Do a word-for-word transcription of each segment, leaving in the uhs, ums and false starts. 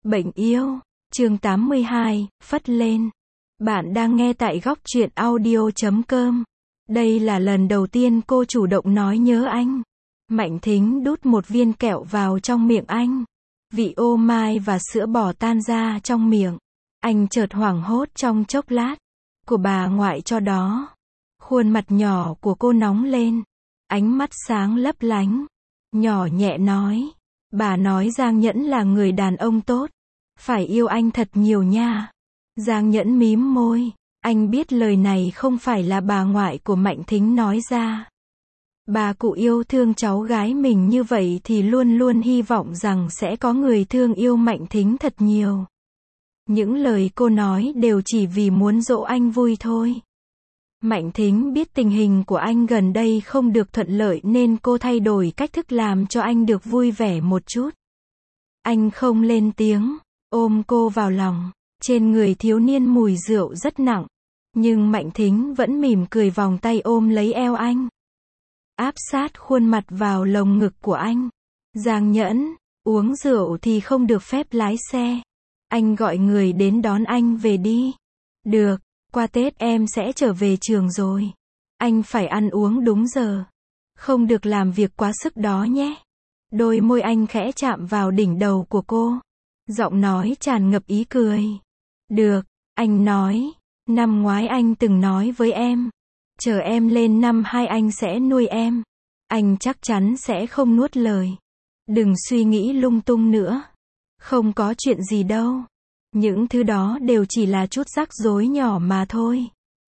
Bệnh yêu, chương tám mươi hai, phất lên. Bạn đang nghe tại góc truyện audio chấm com. Đây là lần đầu tiên cô chủ động nói nhớ anh. Mạnh Thính đút một viên kẹo vào trong miệng anh. Vị ô mai và sữa bò tan ra trong miệng. Anh chợt hoảng hốt trong chốc lát. Của bà ngoại cho đó. Khuôn mặt nhỏ của cô nóng lên. Ánh mắt sáng lấp lánh. Nhỏ nhẹ nói. Bà nói Giang Nhẫn là người đàn ông tốt. Phải yêu anh thật nhiều nha. Giang Nhẫn mím môi. Anh biết lời này không phải là bà ngoại của Mạnh Thính nói ra. Bà cụ yêu thương cháu gái mình như vậy thì luôn luôn hy vọng rằng sẽ có người thương yêu Mạnh Thính thật nhiều. Những lời cô nói đều chỉ vì muốn dỗ anh vui thôi. Mạnh Thính biết tình hình của anh gần đây không được thuận lợi nên cô thay đổi cách thức làm cho anh được vui vẻ một chút. Anh không lên tiếng, ôm cô vào lòng. Trên người thiếu niên mùi rượu rất nặng. Nhưng Mạnh Thính vẫn mỉm cười vòng tay ôm lấy eo anh. Áp sát khuôn mặt vào lồng ngực của anh. Giang Nhẫn, uống rượu thì không được phép lái xe. Anh gọi người đến đón anh về đi. Được, qua Tết em sẽ trở về trường rồi. Anh phải ăn uống đúng giờ. Không được làm việc quá sức đó nhé. Đôi môi anh khẽ chạm vào đỉnh đầu của cô. Giọng nói tràn ngập ý cười. Được, anh nói. Năm ngoái anh từng nói với em. Chờ em lên năm hai anh sẽ nuôi em. Anh chắc chắn sẽ không nuốt lời. Đừng suy nghĩ lung tung nữa. Không có chuyện gì đâu. Những thứ đó đều chỉ là chút rắc rối nhỏ mà thôi.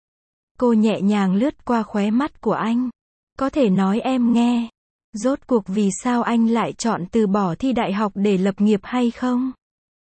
Cô nhẹ nhàng lướt qua khóe mắt của anh. Có thể nói em nghe. Rốt cuộc vì sao anh lại chọn từ bỏ thi đại học để lập nghiệp hay không?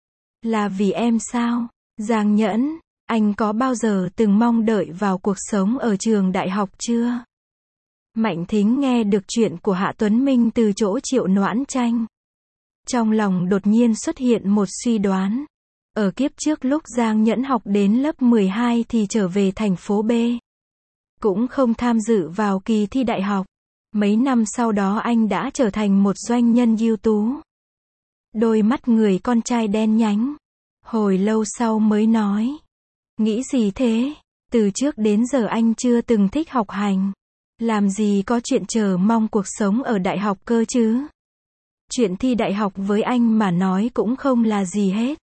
Là vì em sao? Giang Nhẫn, anh có bao giờ từng mong đợi vào cuộc sống ở trường đại học chưa? Mạnh Thính nghe được chuyện của Hạ Tuấn Minh từ chỗ Triệu Noãn Tranh. Trong lòng đột nhiên xuất hiện một suy đoán. Ở kiếp trước lúc Giang Nhẫn học đến lớp mười hai thì trở về thành phố B. Cũng không tham dự vào kỳ thi đại học. Mấy năm sau đó anh đã trở thành một doanh nhân ưu tú. Đôi mắt người con trai đen nhánh. Hồi lâu sau mới nói. Nghĩ gì thế? Từ trước đến giờ anh chưa từng thích học hành. Làm gì có chuyện chờ mong cuộc sống ở đại học cơ chứ? Chuyện thi đại học với anh mà nói cũng không là gì hết.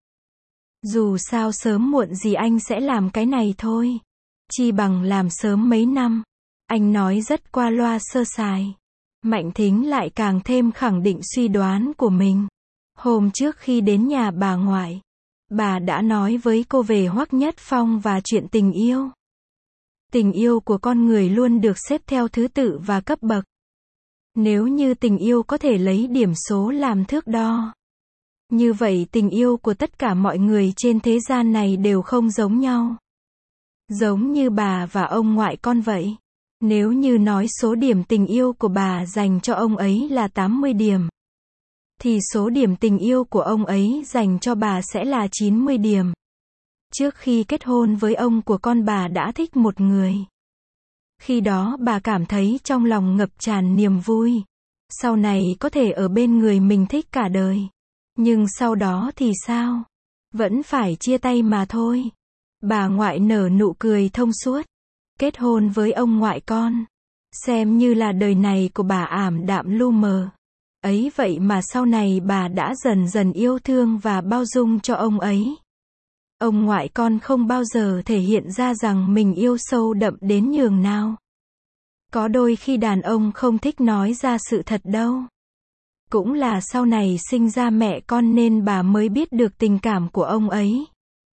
Dù sao sớm muộn gì anh sẽ làm cái này thôi. Chi bằng làm sớm mấy năm. Anh nói rất qua loa sơ sài. Mạnh Thính lại càng thêm khẳng định suy đoán của mình. Hôm trước khi đến nhà bà ngoại, bà đã nói với cô về Hoắc Nhất Phong và chuyện tình yêu. Tình yêu của con người luôn được xếp theo thứ tự và cấp bậc. Nếu như tình yêu có thể lấy điểm số làm thước đo, như vậy tình yêu của tất cả mọi người trên thế gian này đều không giống nhau. Giống như bà và ông ngoại con vậy. Nếu như nói số điểm tình yêu của bà dành cho ông ấy là tám mươi điểm, thì số điểm tình yêu của ông ấy dành cho bà sẽ là chín mươi điểm. Trước khi kết hôn với ông của con bà đã thích một người. Khi đó bà cảm thấy trong lòng ngập tràn niềm vui. Sau này có thể ở bên người mình thích cả đời. Nhưng sau đó thì sao? Vẫn phải chia tay mà thôi. Bà ngoại nở nụ cười thông suốt. Kết hôn với ông ngoại con. Xem như là đời này của bà ảm đạm lu mờ. Ấy vậy mà sau này bà đã dần dần yêu thương và bao dung cho ông ấy. Ông ngoại con không bao giờ thể hiện ra rằng mình yêu sâu đậm đến nhường nào. Có đôi khi đàn ông không thích nói ra sự thật đâu. Cũng là sau này sinh ra mẹ con nên bà mới biết được tình cảm của ông ấy.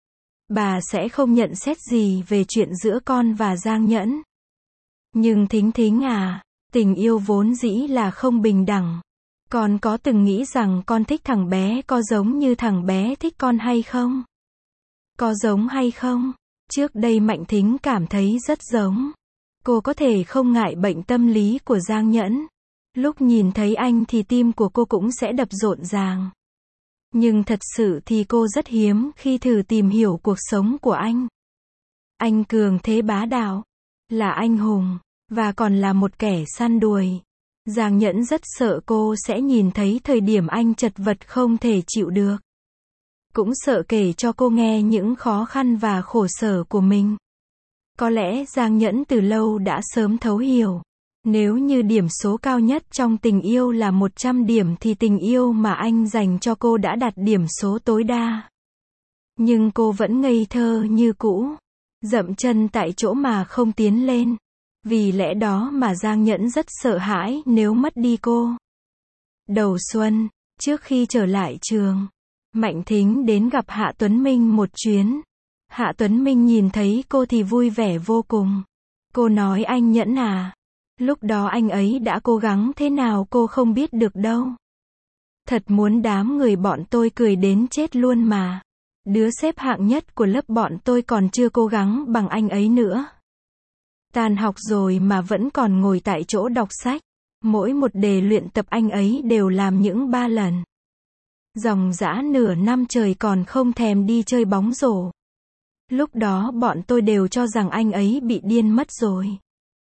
Bà sẽ không nhận xét gì về chuyện giữa con và Giang Nhẫn. Nhưng Thính Thính à, tình yêu vốn dĩ là không bình đẳng. Con có từng nghĩ rằng con thích thằng bé có giống như thằng bé thích con hay không? Có giống hay không? Trước đây Mạnh Thính cảm thấy rất giống. Cô có thể không ngại bệnh tâm lý của Giang Nhẫn. Lúc nhìn thấy anh thì tim của cô cũng sẽ đập rộn ràng. Nhưng thật sự thì cô rất hiếm khi thử tìm hiểu cuộc sống của anh. Anh cường thế bá đạo, là anh hùng, và còn là một kẻ săn đuổi. Giang Nhẫn rất sợ cô sẽ nhìn thấy thời điểm anh chật vật không thể chịu được. Cũng sợ kể cho cô nghe những khó khăn và khổ sở của mình. Có lẽ Giang Nhẫn từ lâu đã sớm thấu hiểu. Nếu như điểm số cao nhất trong tình yêu là một trăm điểm thì tình yêu mà anh dành cho cô đã đạt điểm số tối đa. Nhưng cô vẫn ngây thơ như cũ, dậm chân tại chỗ mà không tiến lên. Vì lẽ đó mà Giang Nhẫn rất sợ hãi nếu mất đi cô. Đầu xuân, trước khi trở lại trường, Mạnh Thính đến gặp Hạ Tuấn Minh một chuyến. Hạ Tuấn Minh nhìn thấy cô thì vui vẻ vô cùng. Cô nói anh Nhẫn à, lúc đó anh ấy đã cố gắng thế nào cô không biết được đâu. Thật muốn đám người bọn tôi cười đến chết luôn mà. Đứa xếp hạng nhất của lớp bọn tôi còn chưa cố gắng bằng anh ấy nữa. Tan học rồi mà vẫn còn ngồi tại chỗ đọc sách. Mỗi một đề luyện tập anh ấy đều làm những ba lần. Dòng dã nửa năm trời còn không thèm đi chơi bóng rổ. Lúc đó bọn tôi đều cho rằng anh ấy bị điên mất rồi.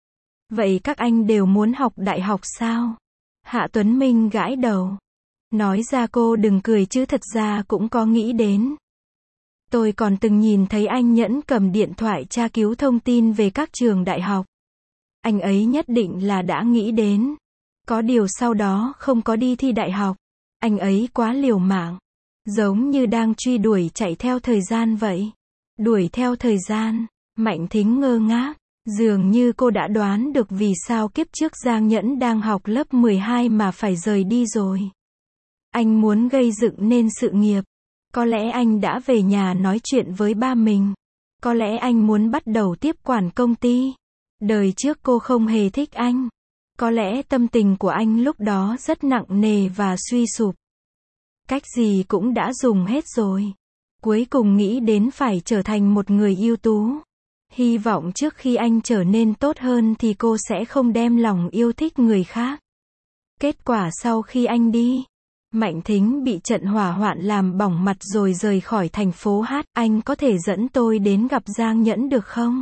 Vậy các anh đều muốn học đại học sao? Hạ Tuấn Minh gãi đầu. Nói ra cô đừng cười chứ thật ra cũng có nghĩ đến. Tôi còn từng nhìn thấy anh Nhẫn cầm điện thoại tra cứu thông tin về các trường đại học. Anh ấy nhất định là đã nghĩ đến. Có điều sau đó không có đi thi đại học. Anh ấy quá liều mạng. Giống như đang truy đuổi chạy theo thời gian vậy. Đuổi theo thời gian. Mạnh Thính ngơ ngác. Dường như cô đã đoán được vì sao kiếp trước Giang Nhẫn đang học lớp mười hai mà phải rời đi rồi. Anh muốn gây dựng nên sự nghiệp. Có lẽ anh đã về nhà nói chuyện với ba mình. Có lẽ anh muốn bắt đầu tiếp quản công ty. Đời trước cô không hề thích anh. Có lẽ tâm tình của anh lúc đó rất nặng nề và suy sụp. Cách gì cũng đã dùng hết rồi. Cuối cùng nghĩ đến phải trở thành một người ưu tú. Hy vọng trước khi anh trở nên tốt hơn thì cô sẽ không đem lòng yêu thích người khác. Kết quả sau khi anh đi, Mạnh Thính bị trận hỏa hoạn làm bỏng mặt rồi rời khỏi thành phố hát. Anh có thể dẫn tôi đến gặp Giang Nhẫn được không?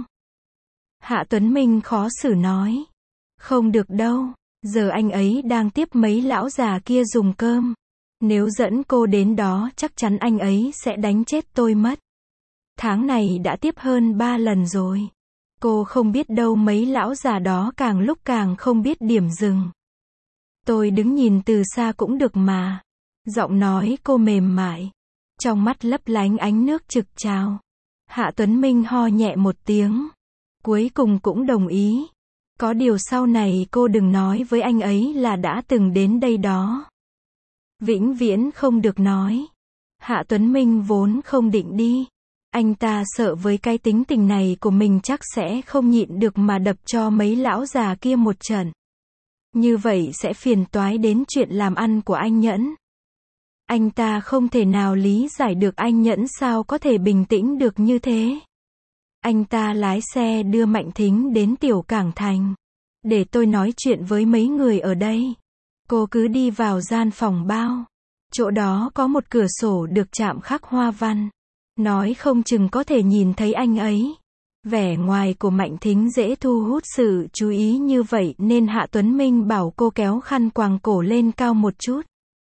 Hạ Tuấn Minh khó xử nói. Không được đâu, giờ anh ấy đang tiếp mấy lão già kia dùng cơm. Nếu dẫn cô đến đó chắc chắn anh ấy sẽ đánh chết tôi mất. Tháng này đã tiếp hơn ba lần rồi. Cô không biết đâu mấy lão già đó càng lúc càng không biết điểm dừng. Tôi đứng nhìn từ xa cũng được mà. Giọng nói cô mềm mại. Trong mắt lấp lánh ánh nước trực trào. Hạ Tuấn Minh ho nhẹ một tiếng. Cuối cùng cũng đồng ý. Có điều sau này cô đừng nói với anh ấy là đã từng đến đây đó. Vĩnh viễn không được nói. Hạ Tuấn Minh vốn không định đi. Anh ta sợ với cái tính tình này của mình chắc sẽ không nhịn được mà đập cho mấy lão già kia một trận. Như vậy sẽ phiền toái đến chuyện làm ăn của anh Nhẫn. Anh ta không thể nào lý giải được anh Nhẫn sao có thể bình tĩnh được như thế. Anh ta lái xe đưa Mạnh Thính đến tiểu cảng thành. Để tôi nói chuyện với mấy người ở đây. Cô cứ đi vào gian phòng bao. Chỗ đó có một cửa sổ được chạm khắc hoa văn. Nói không chừng có thể nhìn thấy anh ấy. Vẻ ngoài của Mạnh Thính dễ thu hút sự chú ý như vậy nên Hạ Tuấn Minh bảo cô kéo khăn quàng cổ lên cao một chút.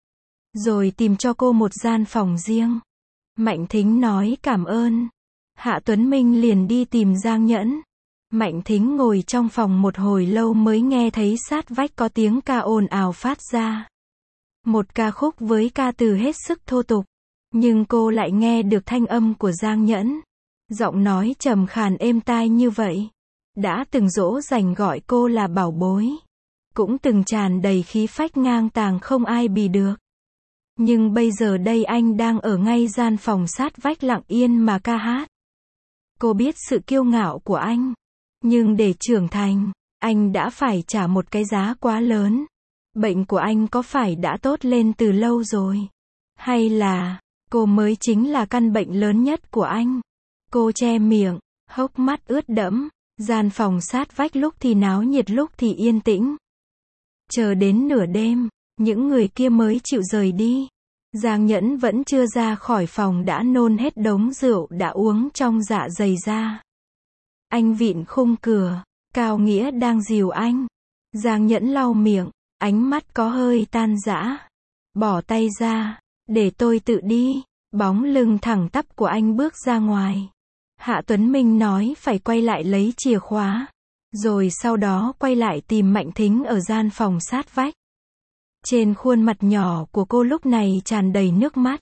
Rồi tìm cho cô một gian phòng riêng. Mạnh Thính nói cảm ơn. Hạ Tuấn Minh liền đi tìm Giang Nhẫn. Mạnh Thính ngồi trong phòng một hồi lâu mới nghe thấy sát vách có tiếng ca ồn ào phát ra. Một ca khúc với ca từ hết sức thô tục. Nhưng cô lại nghe được thanh âm của Giang Nhẫn. Giọng nói trầm khàn êm tai như vậy. Đã từng dỗ dành gọi cô là bảo bối. Cũng từng tràn đầy khí phách ngang tàng không ai bì được. Nhưng bây giờ đây anh đang ở ngay gian phòng sát vách lặng yên mà ca hát. Cô biết sự kiêu ngạo của anh. Nhưng để trưởng thành, anh đã phải trả một cái giá quá lớn. Bệnh của anh có phải đã tốt lên từ lâu rồi? Hay là, cô mới chính là căn bệnh lớn nhất của anh? Cô che miệng, hốc mắt ướt đẫm. Gian phòng sát vách lúc thì náo nhiệt lúc thì yên tĩnh. Chờ đến nửa đêm, những người kia mới chịu rời đi. Giang Nhẫn vẫn chưa ra khỏi phòng đã nôn hết đống rượu đã uống trong dạ dày ra. Anh vịn khung cửa, Cao Nghĩa đang dìu anh. Giang Nhẫn lau miệng, ánh mắt có hơi tan rã. Bỏ tay ra, để tôi tự đi. Bóng lưng thẳng tắp của anh bước ra ngoài. Hạ Tuấn Minh nói phải quay lại lấy chìa khóa. Rồi sau đó quay lại tìm Mạnh Thính ở gian phòng sát vách. Trên khuôn mặt nhỏ của cô lúc này tràn đầy nước mắt.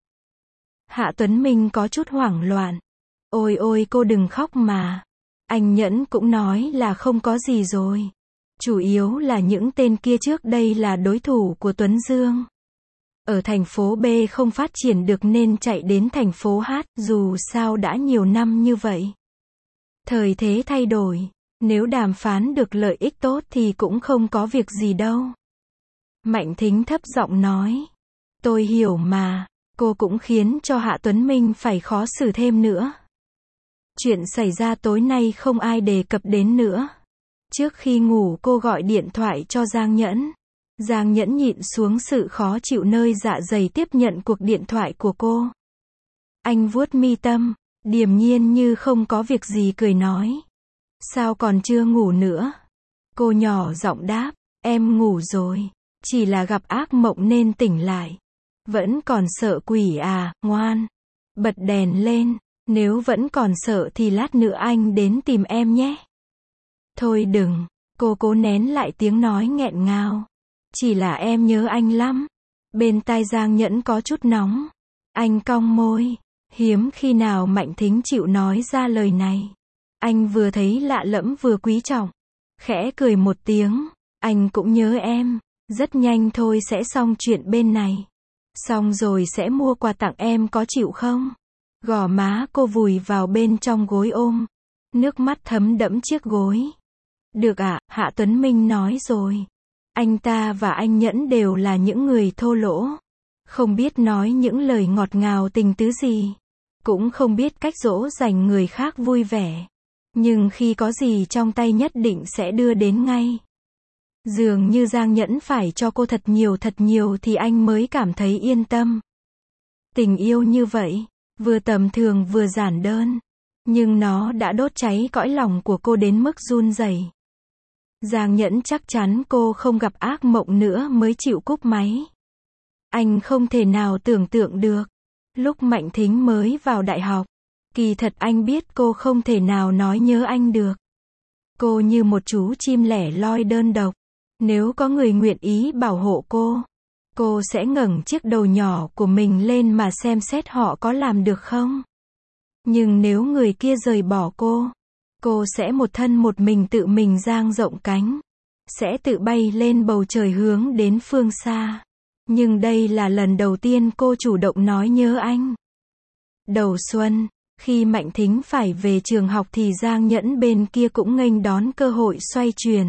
Hạ Tuấn Minh có chút hoảng loạn. Ôi ôi cô đừng khóc mà. Anh Nhẫn cũng nói là không có gì rồi. Chủ yếu là những tên kia trước đây là đối thủ của Tuấn Dương. Ở thành phố B không phát triển được nên chạy đến thành phố H, dù sao đã nhiều năm như vậy. Thời thế thay đổi, nếu đàm phán được lợi ích tốt thì cũng không có việc gì đâu. Mạnh Thính thấp giọng nói. Tôi hiểu mà, cô cũng khiến cho Hạ Tuấn Minh phải khó xử thêm nữa. Chuyện xảy ra tối nay không ai đề cập đến nữa. Trước khi ngủ cô gọi điện thoại cho Giang Nhẫn. Giang Nhẫn nhịn xuống sự khó chịu nơi dạ dày tiếp nhận cuộc điện thoại của cô. Anh vuốt mi tâm, điềm nhiên như không có việc gì cười nói. Sao còn chưa ngủ nữa? Cô nhỏ giọng đáp, em ngủ rồi, chỉ là gặp ác mộng nên tỉnh lại. Vẫn còn sợ quỷ à, ngoan. Bật đèn lên, nếu vẫn còn sợ thì lát nữa anh đến tìm em nhé. Thôi đừng, cô cố nén lại tiếng nói nghẹn ngào. Chỉ là em nhớ anh lắm. Bên tai Giang Nhẫn có chút nóng. Anh cong môi. Hiếm khi nào Mạnh Thính chịu nói ra lời này. Anh vừa thấy lạ lẫm vừa quý trọng. Khẽ cười một tiếng. Anh cũng nhớ em. Rất nhanh thôi sẽ xong chuyện bên này. Xong rồi sẽ mua quà tặng em có chịu không? Gò má cô vùi vào bên trong gối ôm. Nước mắt thấm đẫm chiếc gối. Được ạ, à, Hạ Tuấn Minh nói rồi. Anh ta và anh Nhẫn đều là những người thô lỗ. Không biết nói những lời ngọt ngào tình tứ gì. Cũng không biết cách dỗ dành người khác vui vẻ. Nhưng khi có gì trong tay nhất định sẽ đưa đến ngay. Dường như Giang Nhẫn phải cho cô thật nhiều thật nhiều thì anh mới cảm thấy yên tâm. Tình yêu như vậy, vừa tầm thường vừa giản đơn. Nhưng nó đã đốt cháy cõi lòng của cô đến mức run rẩy. Giang Nhẫn chắc chắn cô không gặp ác mộng nữa mới chịu cúp máy. Anh không thể nào tưởng tượng được. Lúc Mạnh Thính mới vào đại học, kỳ thật anh biết cô không thể nào nói nhớ anh được. Cô như một chú chim lẻ loi đơn độc. Nếu có người nguyện ý bảo hộ cô, cô sẽ ngẩng chiếc đầu nhỏ của mình lên mà xem xét họ có làm được không. Nhưng nếu người kia rời bỏ cô, cô sẽ một thân một mình tự mình dang rộng cánh, sẽ tự bay lên bầu trời hướng đến phương xa. Nhưng đây là lần đầu tiên cô chủ động nói nhớ anh. Đầu xuân, khi Mạnh Thính phải về trường học thì Giang Nhẫn bên kia cũng nghênh đón cơ hội xoay chuyển.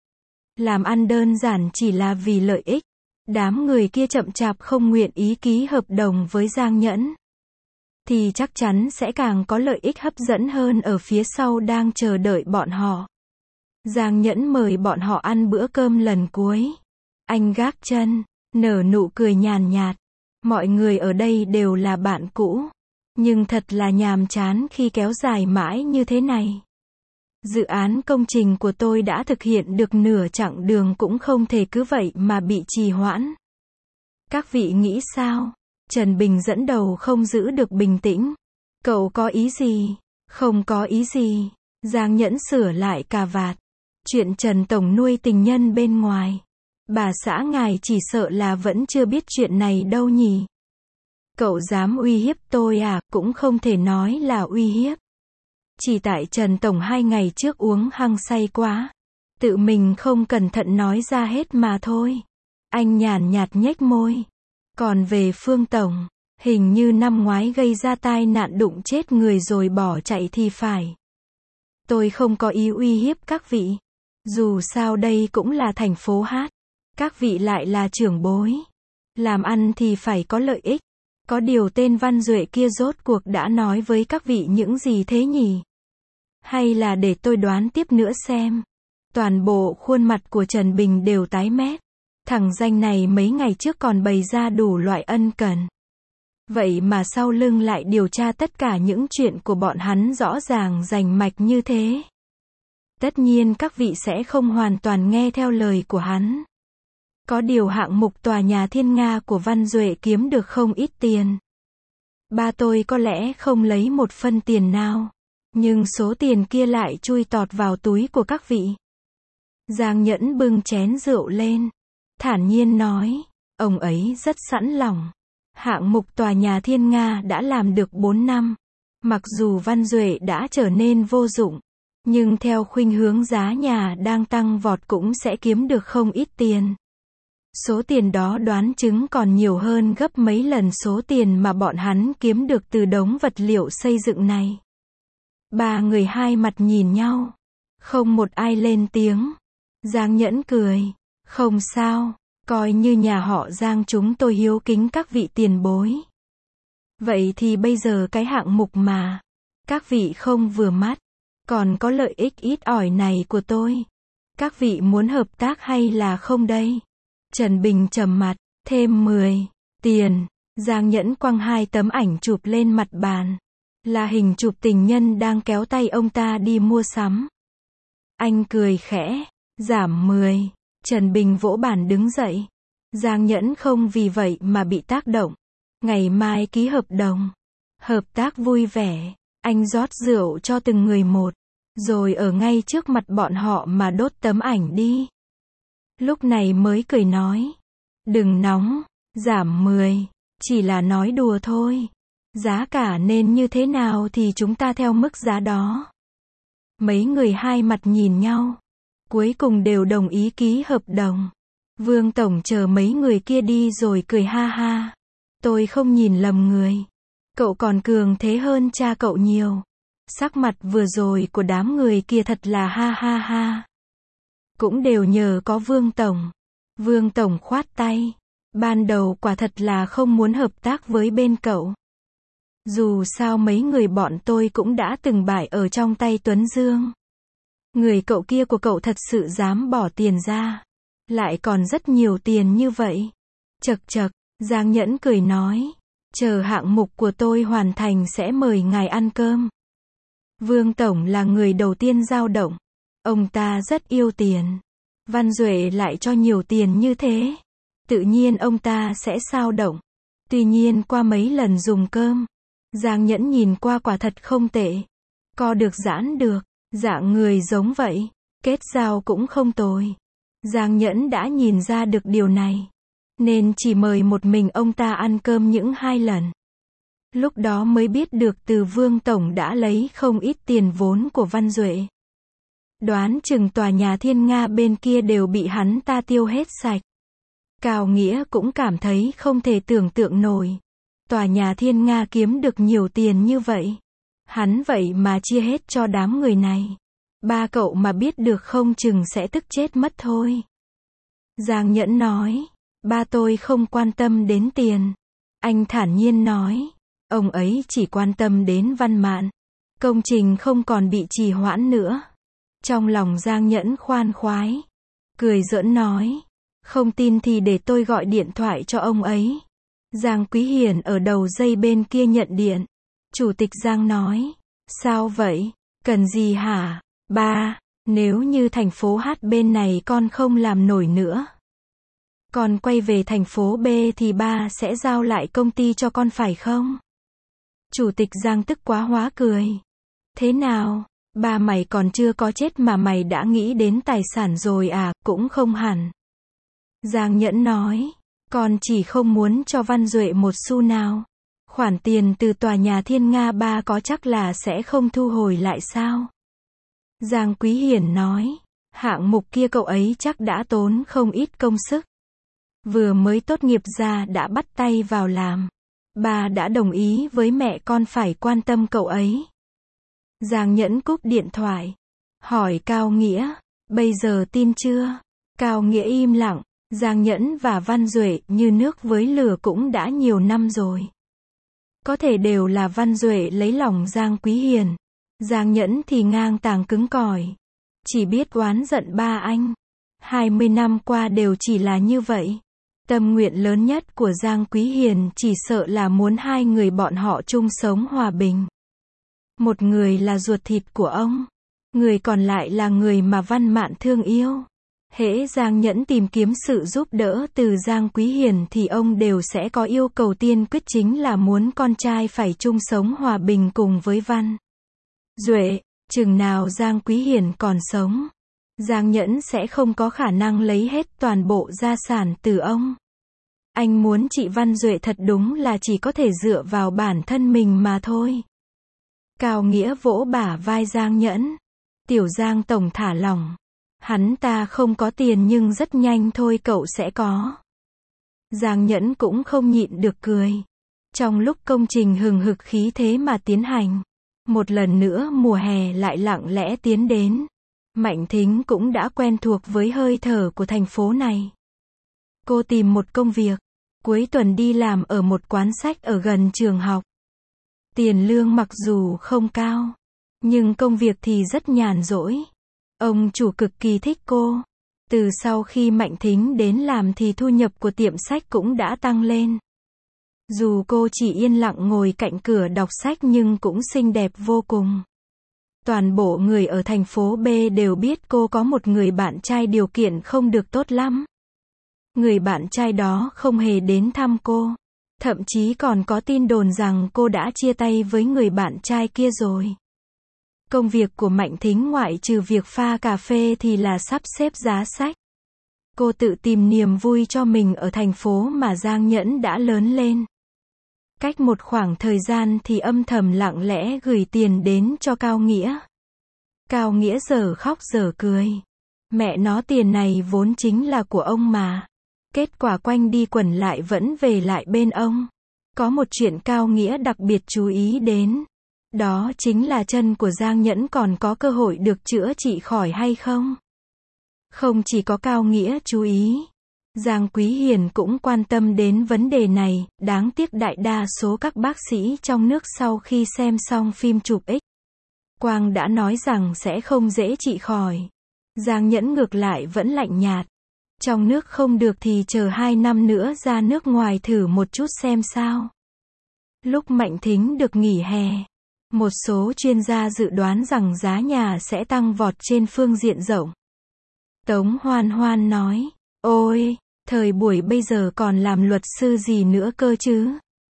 Làm ăn đơn giản chỉ là vì lợi ích. Đám người kia chậm chạp không nguyện ý ký hợp đồng với Giang Nhẫn. Thì chắc chắn sẽ càng có lợi ích hấp dẫn hơn ở phía sau đang chờ đợi bọn họ. Giang Nhẫn mời bọn họ ăn bữa cơm lần cuối. Anh gác chân, nở nụ cười nhàn nhạt. Mọi người ở đây đều là bạn cũ. Nhưng thật là nhàm chán khi kéo dài mãi như thế này. Dự án công trình của tôi đã thực hiện được nửa chặng đường cũng không thể cứ vậy mà bị trì hoãn. Các vị nghĩ sao? Trần Bình dẫn đầu không giữ được bình tĩnh. Cậu có ý gì? Không có ý gì. Giang Nhẫn sửa lại cà vạt. Chuyện Trần Tổng nuôi tình nhân bên ngoài. Bà xã ngài chỉ sợ là vẫn chưa biết chuyện này đâu nhỉ? Cậu dám uy hiếp tôi à? Cũng không thể nói là uy hiếp. Chỉ tại Trần Tổng hai ngày trước uống hăng say quá. Tự mình không cẩn thận nói ra hết mà thôi. Anh nhàn nhạt nhếch môi. Còn về Phương Tổng, hình như năm ngoái gây ra tai nạn đụng chết người rồi bỏ chạy thì phải. Tôi không có ý uy hiếp các vị. Dù sao đây cũng là thành phố Hát. Các vị lại là trưởng bối. Làm ăn thì phải có lợi ích. Có điều tên Văn Duệ kia rốt cuộc đã nói với các vị những gì thế nhỉ? Hay là để tôi đoán tiếp nữa xem. Toàn bộ khuôn mặt của Trần Bình đều tái mét. Thằng danh này mấy ngày trước còn bày ra đủ loại ân cần. Vậy mà sau lưng lại điều tra tất cả những chuyện của bọn hắn rõ ràng rành mạch như thế. Tất nhiên các vị sẽ không hoàn toàn nghe theo lời của hắn. Có điều hạng mục tòa nhà Thiên Nga của Văn Duệ kiếm được không ít tiền. ba tôi có lẽ không lấy một phân tiền nào, nhưng số tiền kia lại chui tọt vào túi của các vị. Giang Nhẫn bưng chén rượu lên, thản nhiên nói, ông ấy rất sẵn lòng. Hạng mục tòa nhà Thiên Nga đã làm được bốn năm. Mặc dù Văn Duệ đã trở nên vô dụng, nhưng theo khuynh hướng giá nhà đang tăng vọt cũng sẽ kiếm được không ít tiền. Số tiền đó đoán chừng còn nhiều hơn gấp mấy lần số tiền mà bọn hắn kiếm được từ đống vật liệu xây dựng này. Ba người hai mặt nhìn nhau, không một ai lên tiếng. Giang Nhẫn cười, không sao, coi như nhà họ Giang chúng tôi hiếu kính các vị tiền bối. Vậy thì bây giờ cái hạng mục mà các vị không vừa mắt, còn có lợi ích ít ỏi này của tôi, các vị muốn hợp tác hay là không đây? Trần Bình trầm mặt, thêm mười, tiền. Giang Nhẫn quăng hai tấm ảnh chụp lên mặt bàn, là hình chụp tình nhân đang kéo tay ông ta đi mua sắm. Anh cười khẽ, giảm mười. Trần Bình vỗ bàn đứng dậy. Giang Nhẫn không vì vậy mà bị tác động. Ngày mai ký hợp đồng. Hợp tác vui vẻ. Anh rót rượu cho từng người một, rồi ở ngay trước mặt bọn họ mà đốt tấm ảnh đi. Lúc này mới cười nói, đừng nóng, giảm mười, chỉ là nói đùa thôi. Giá cả nên như thế nào thì chúng ta theo mức giá đó. Mấy người hai mặt nhìn nhau, cuối cùng đều đồng ý ký hợp đồng. Vương Tổng chờ mấy người kia đi rồi cười ha ha. Tôi không nhìn lầm người. Cậu còn cường thế hơn cha cậu nhiều. Sắc mặt vừa rồi của đám người kia thật là ha ha ha. Cũng đều nhờ có Vương Tổng. Vương Tổng khoát tay. Ban đầu quả thật là không muốn hợp tác với bên cậu. Dù sao mấy người bọn tôi cũng đã từng bại ở trong tay Tuấn Dương. Người cậu kia của cậu thật sự dám bỏ tiền ra. Lại còn rất nhiều tiền như vậy. Chậc chậc, Giang Nhẫn cười nói. Chờ hạng mục của tôi hoàn thành sẽ mời ngài ăn cơm. Vương Tổng là người đầu tiên dao động. Ông ta rất yêu tiền. Văn Duệ lại cho nhiều tiền như thế. Tự nhiên ông ta sẽ dao động. Tuy nhiên qua mấy lần dùng cơm, Giang Nhẫn nhìn qua quả thật không tệ. Co được giãn được, dạng người giống vậy, kết giao cũng không tồi. Giang Nhẫn đã nhìn ra được điều này, nên chỉ mời một mình ông ta ăn cơm những hai lần. Lúc đó mới biết được từ Vương Tổng đã lấy không ít tiền vốn của Văn Duệ. Đoán chừng tòa nhà Thiên Nga bên kia đều bị hắn ta tiêu hết sạch. Cao Nghĩa cũng cảm thấy không thể tưởng tượng nổi. Tòa nhà Thiên Nga kiếm được nhiều tiền như vậy. Hắn vậy mà chia hết cho đám người này. Ba cậu mà biết được không chừng sẽ tức chết mất thôi. Giang Nhẫn nói. Ba tôi không quan tâm đến tiền. Anh thản nhiên nói. Ông ấy chỉ quan tâm đến văn mạn. Công trình không còn bị trì hoãn nữa. Trong lòng Giang Nhẫn khoan khoái. Cười giỡn nói. Không tin thì để tôi gọi điện thoại cho ông ấy. Giang Quý Hiển ở đầu dây bên kia nhận điện. Chủ tịch Giang nói. Sao vậy? Cần gì hả? Ba, nếu như thành phố Hát bên này con không làm nổi nữa. Con quay về thành phố B thì ba sẽ giao lại công ty cho con phải không? Chủ tịch Giang tức quá hóa cười. Thế nào? Ba mày còn chưa có chết mà mày đã nghĩ đến tài sản rồi à? Cũng không hẳn. Giang Nhẫn nói. Con chỉ không muốn cho Văn Duệ một xu nào. Khoản tiền từ tòa nhà Thiên Nga ba có chắc là sẽ không thu hồi lại sao? Giang Quý Hiển nói. Hạng mục kia cậu ấy chắc đã tốn không ít công sức. Vừa mới tốt nghiệp ra đã bắt tay vào làm. Ba đã đồng ý với mẹ con phải quan tâm cậu ấy. Giang Nhẫn cúp điện thoại. Hỏi Cao Nghĩa. Bây giờ tin chưa? Cao Nghĩa im lặng. Giang Nhẫn và Văn Duệ như nước với lửa cũng đã nhiều năm rồi. Có thể đều là Văn Duệ lấy lòng Giang Quý Hiển. Giang Nhẫn thì ngang tàng cứng cỏi. Chỉ biết oán giận ba anh. hai mươi năm qua đều chỉ là như vậy. Tâm nguyện lớn nhất của Giang Quý Hiển chỉ sợ là muốn hai người bọn họ chung sống hòa bình. Một người là ruột thịt của ông. Người còn lại là người mà Văn Mạn thương yêu. Hễ Giang Nhẫn tìm kiếm sự giúp đỡ từ Giang Quý Hiền thì ông đều sẽ có yêu cầu tiên quyết, chính là muốn con trai phải chung sống hòa bình cùng với Văn Duệ. Chừng nào Giang Quý Hiền còn sống, Giang Nhẫn sẽ không có khả năng lấy hết toàn bộ gia sản từ ông. Anh muốn chị Văn Duệ thật đúng là chỉ có thể dựa vào bản thân mình mà thôi. Cao Nghĩa vỗ bả vai Giang Nhẫn. Tiểu Giang tổng thả lỏng. Hắn ta không có tiền nhưng rất nhanh thôi cậu sẽ có. Giang Nhẫn cũng không nhịn được cười. Trong lúc công trình hừng hực khí thế mà tiến hành, một lần nữa mùa hè lại lặng lẽ tiến đến. Mạnh Thính cũng đã quen thuộc với hơi thở của thành phố này. Cô tìm một công việc, cuối tuần đi làm ở một quán sách ở gần trường học. Tiền lương mặc dù không cao, nhưng công việc thì rất nhàn rỗi. Ông chủ cực kỳ thích cô. Từ sau khi Mạnh Thính đến làm thì thu nhập của tiệm sách cũng đã tăng lên. Dù cô chỉ yên lặng ngồi cạnh cửa đọc sách nhưng cũng xinh đẹp vô cùng. Toàn bộ người ở thành phố B đều biết cô có một người bạn trai điều kiện không được tốt lắm. Người bạn trai đó không hề đến thăm cô. Thậm chí còn có tin đồn rằng cô đã chia tay với người bạn trai kia rồi. Công việc của Mạnh Thính ngoại trừ việc pha cà phê thì là sắp xếp giá sách. Cô tự tìm niềm vui cho mình ở thành phố mà Giang Nhẫn đã lớn lên. Cách một khoảng thời gian thì âm thầm lặng lẽ gửi tiền đến cho Cao Nghĩa. Cao Nghĩa giờ khóc giờ cười. Mẹ nó, tiền này vốn chính là của ông mà. Kết quả quanh đi quẩn lại vẫn về lại bên ông. Có một chuyện Cao Nghĩa đặc biệt chú ý đến. Đó chính là chân của Giang Nhẫn còn có cơ hội được chữa trị khỏi hay không. Không chỉ có Cao Nghĩa chú ý, Giang Quý Hiền cũng quan tâm đến vấn đề này. Đáng tiếc đại đa số các bác sĩ trong nước sau khi xem xong phim chụp X quang đã nói rằng sẽ không dễ trị khỏi. Giang Nhẫn ngược lại vẫn lạnh nhạt. Trong nước không được thì chờ hai năm nữa ra nước ngoài thử một chút xem sao. Lúc Mạnh Thính được nghỉ hè, một số chuyên gia dự đoán rằng giá nhà sẽ tăng vọt trên phương diện rộng. Tống Hoan Hoan nói, ôi, thời buổi bây giờ còn làm luật sư gì nữa cơ chứ?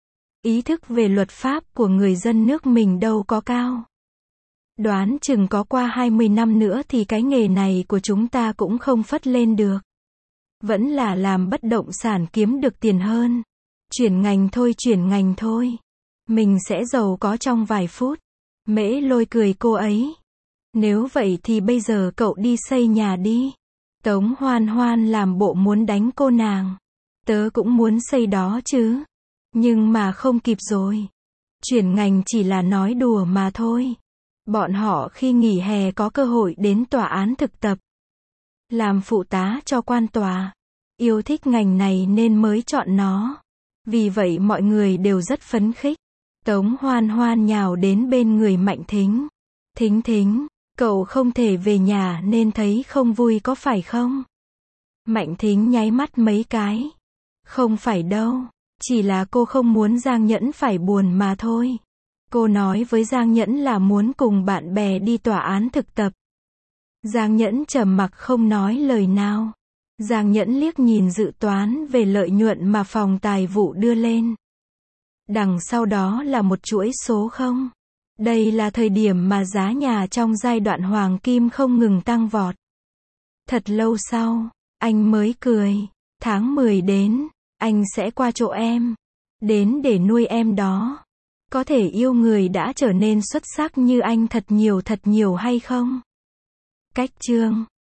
Ý thức về luật pháp của người dân nước mình đâu có cao. Đoán chừng có qua hai mươi năm nữa thì cái nghề này của chúng ta cũng không phất lên được. Vẫn là làm bất động sản kiếm được tiền hơn. Chuyển ngành thôi, chuyển ngành thôi. Mình sẽ giàu có trong vài phút. Mễ Lôi cười cô ấy. Nếu vậy thì bây giờ cậu đi xây nhà đi. Tống Hoan Hoan làm bộ muốn đánh cô nàng. Tớ cũng muốn xây đó chứ. Nhưng mà không kịp rồi. Chuyển ngành chỉ là nói đùa mà thôi. Bọn họ khi nghỉ hè có cơ hội đến tòa án thực tập. Làm phụ tá cho quan tòa. Yêu thích ngành này nên mới chọn nó. Vì vậy mọi người đều rất phấn khích. Tống Hoan Hoan nhào đến bên người Mạnh Thính. Thính Thính, cậu không thể về nhà nên thấy không vui có phải không? Mạnh Thính nháy mắt mấy cái. Không phải đâu, chỉ là cô không muốn Giang Nhẫn phải buồn mà thôi. Cô nói với Giang Nhẫn là muốn cùng bạn bè đi tòa án thực tập. Giang Nhẫn trầm mặc không nói lời nào. Giang Nhẫn liếc nhìn dự toán về lợi nhuận mà phòng tài vụ đưa lên. Đằng sau đó là một chuỗi số không. Đây là thời điểm mà giá nhà trong giai đoạn hoàng kim không ngừng tăng vọt. Thật lâu sau, anh mới cười. Tháng mười đến, anh sẽ qua chỗ em. Đến để nuôi em đó. Có thể yêu người đã trở nên xuất sắc như anh thật nhiều thật nhiều hay không? Cách chương